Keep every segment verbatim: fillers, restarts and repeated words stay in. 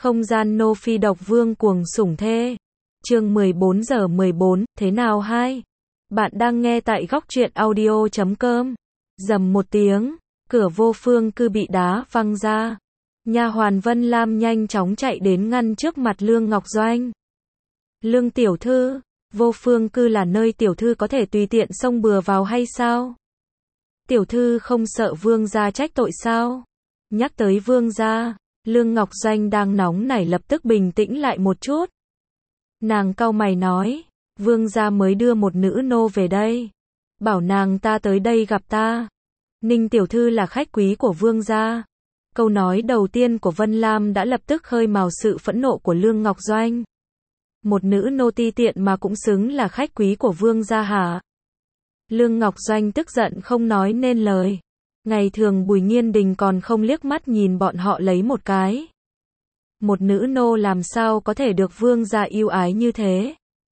Không gian nô phi độc vương cuồng sủng thê. Chương mười bốn giờ mười bốn, thế nào hai? Bạn đang nghe tại góc truyện audio chấm com. Rầm một tiếng, cửa vô phương cư bị đá văng ra. Nha hoàn Vân Lam nhanh chóng chạy đến ngăn trước mặt Lương Ngọc Doanh. Lương tiểu thư, vô phương cư là nơi tiểu thư có thể tùy tiện xông bừa vào hay sao? Tiểu thư không sợ vương gia trách tội sao? Nhắc tới vương gia, Lương Ngọc Doanh đang nóng nảy lập tức bình tĩnh lại một chút. Nàng cau mày nói, vương gia mới đưa một nữ nô về đây. Bảo nàng ta tới đây gặp ta. Ninh tiểu thư là khách quý của vương gia. Câu nói đầu tiên của Vân Lam đã lập tức khơi mào sự phẫn nộ của Lương Ngọc Doanh. Một nữ nô ti tiện mà cũng xứng là khách quý của vương gia hả? Lương Ngọc Doanh tức giận không nói nên lời. Ngày thường Bùi Nghiên Đình còn không liếc mắt nhìn bọn họ lấy một cái. Một nữ nô làm sao có thể được vương gia yêu ái như thế?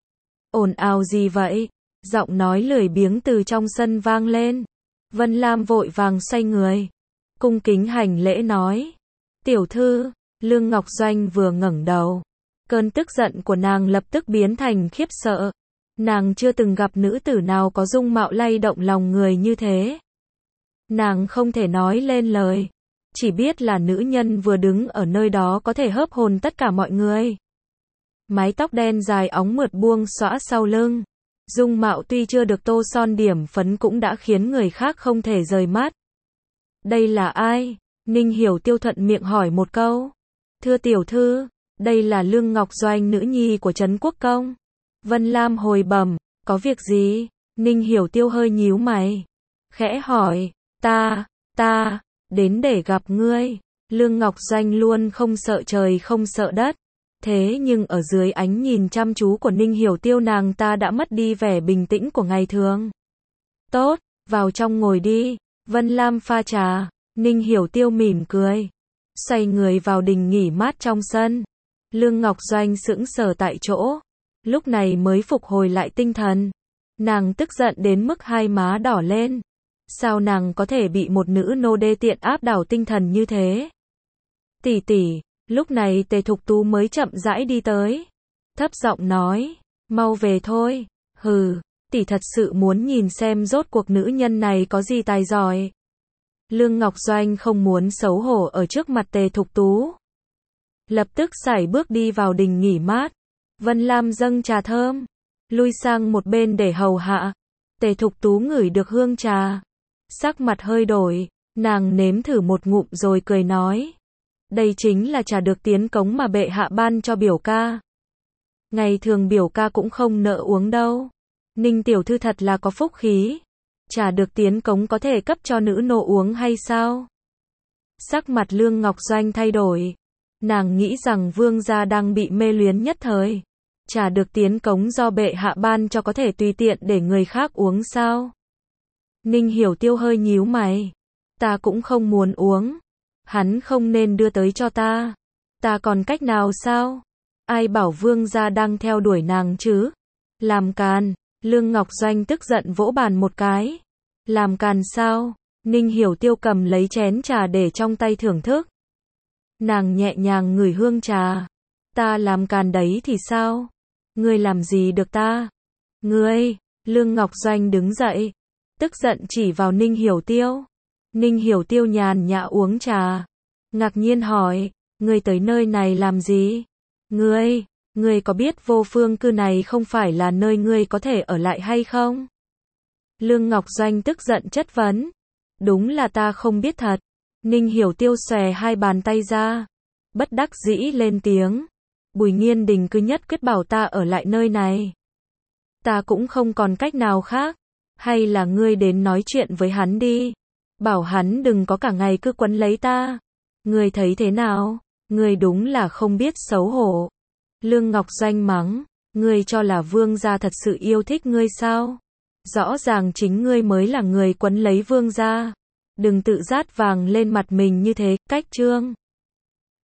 Ồn ào gì vậy? Giọng nói lười biếng từ trong sân vang lên. Vân Lam vội vàng xoay người, cung kính hành lễ nói. Tiểu thư, Lương Ngọc Doanh vừa ngẩng đầu. Cơn tức giận của nàng lập tức biến thành khiếp sợ. Nàng chưa từng gặp nữ tử nào có dung mạo lay động lòng người như thế. Nàng không thể nói lên lời. Chỉ biết là nữ nhân vừa đứng ở nơi đó có thể hớp hồn tất cả mọi người. Mái tóc đen dài óng mượt buông xõa sau lưng. Dung mạo tuy chưa được tô son điểm phấn cũng đã khiến người khác không thể rời mắt. Đây là ai? Ninh Hiểu Tiêu thuận miệng hỏi một câu. Thưa tiểu thư, đây là Lương Ngọc Doanh, nữ nhi của Trấn Quốc Công. Vân Lam hồi bẩm, có việc gì? Ninh Hiểu Tiêu hơi nhíu mày, khẽ hỏi, ta, ta, đến để gặp ngươi. Lương Ngọc Doanh luôn không sợ trời không sợ đất. Thế nhưng ở dưới ánh nhìn chăm chú của Ninh Hiểu Tiêu nàng ta đã mất đi vẻ bình tĩnh của ngày thường. Tốt, vào trong ngồi đi. Vân Lam pha trà. Ninh Hiểu Tiêu mỉm cười, xoay người vào đình nghỉ mát trong sân. Lương Ngọc Doanh sững sờ tại chỗ, lúc này mới phục hồi lại tinh thần. Nàng tức giận đến mức hai má đỏ lên. Sao nàng có thể bị một nữ nô đê tiện áp đảo tinh thần như thế? Tỷ tỷ, lúc này Tề Thục Tú mới chậm rãi đi tới, thấp giọng nói, mau về thôi. Hừ, tỷ thật sự muốn nhìn xem rốt cuộc nữ nhân này có gì tài giỏi. Lương Ngọc Doanh không muốn xấu hổ ở trước mặt Tề Thục Tú, lập tức sải bước đi vào đình nghỉ mát. Vân Lam dâng trà thơm, lui sang một bên để hầu hạ. Tề Thục Tú ngửi được hương trà, sắc mặt hơi đổi, nàng nếm thử một ngụm rồi cười nói, đây chính là trà được tiến cống mà bệ hạ ban cho biểu ca. Ngày thường biểu ca cũng không nỡ uống đâu. Ninh tiểu thư thật là có phúc khí. Trà được tiến cống có thể cấp cho nữ nô uống hay sao? Sắc mặt Lương Ngọc Doanh thay đổi. Nàng nghĩ rằng vương gia đang bị mê luyến nhất thời. Trà được tiến cống do bệ hạ ban cho có thể tùy tiện để người khác uống sao? Ninh Hiểu Tiêu hơi nhíu mày. Ta cũng không muốn uống. Hắn không nên đưa tới cho ta. Ta còn cách nào sao? Ai bảo vương gia đang theo đuổi nàng chứ? Làm càn. Lương Ngọc Doanh tức giận vỗ bàn một cái. Làm càn sao? Ninh Hiểu Tiêu cầm lấy chén trà để trong tay thưởng thức. Nàng nhẹ nhàng ngửi hương trà. Ta làm càn đấy thì sao? Ngươi làm gì được ta? Ngươi! Lương Ngọc Doanh đứng dậy, tức giận chỉ vào Ninh Hiểu Tiêu. Ninh Hiểu Tiêu nhàn nhã uống trà, ngạc nhiên hỏi, ngươi tới nơi này làm gì? Ngươi, ngươi có biết vô phương cư này không phải là nơi ngươi có thể ở lại hay không? Lương Ngọc Doanh tức giận chất vấn. Đúng là ta không biết thật. Ninh Hiểu Tiêu xòe hai bàn tay ra, bất đắc dĩ lên tiếng. Bùi Nghiên Đình cứ nhất quyết bảo ta ở lại nơi này. Ta cũng không còn cách nào khác. Hay là ngươi đến nói chuyện với hắn đi. Bảo hắn đừng có cả ngày cứ quấn lấy ta. Ngươi thấy thế nào? Ngươi đúng là không biết xấu hổ. Lương Ngọc Doanh mắng. Ngươi cho là vương gia thật sự yêu thích ngươi sao? Rõ ràng chính ngươi mới là người quấn lấy vương gia. Đừng tự dát vàng lên mặt mình như thế, cách trương.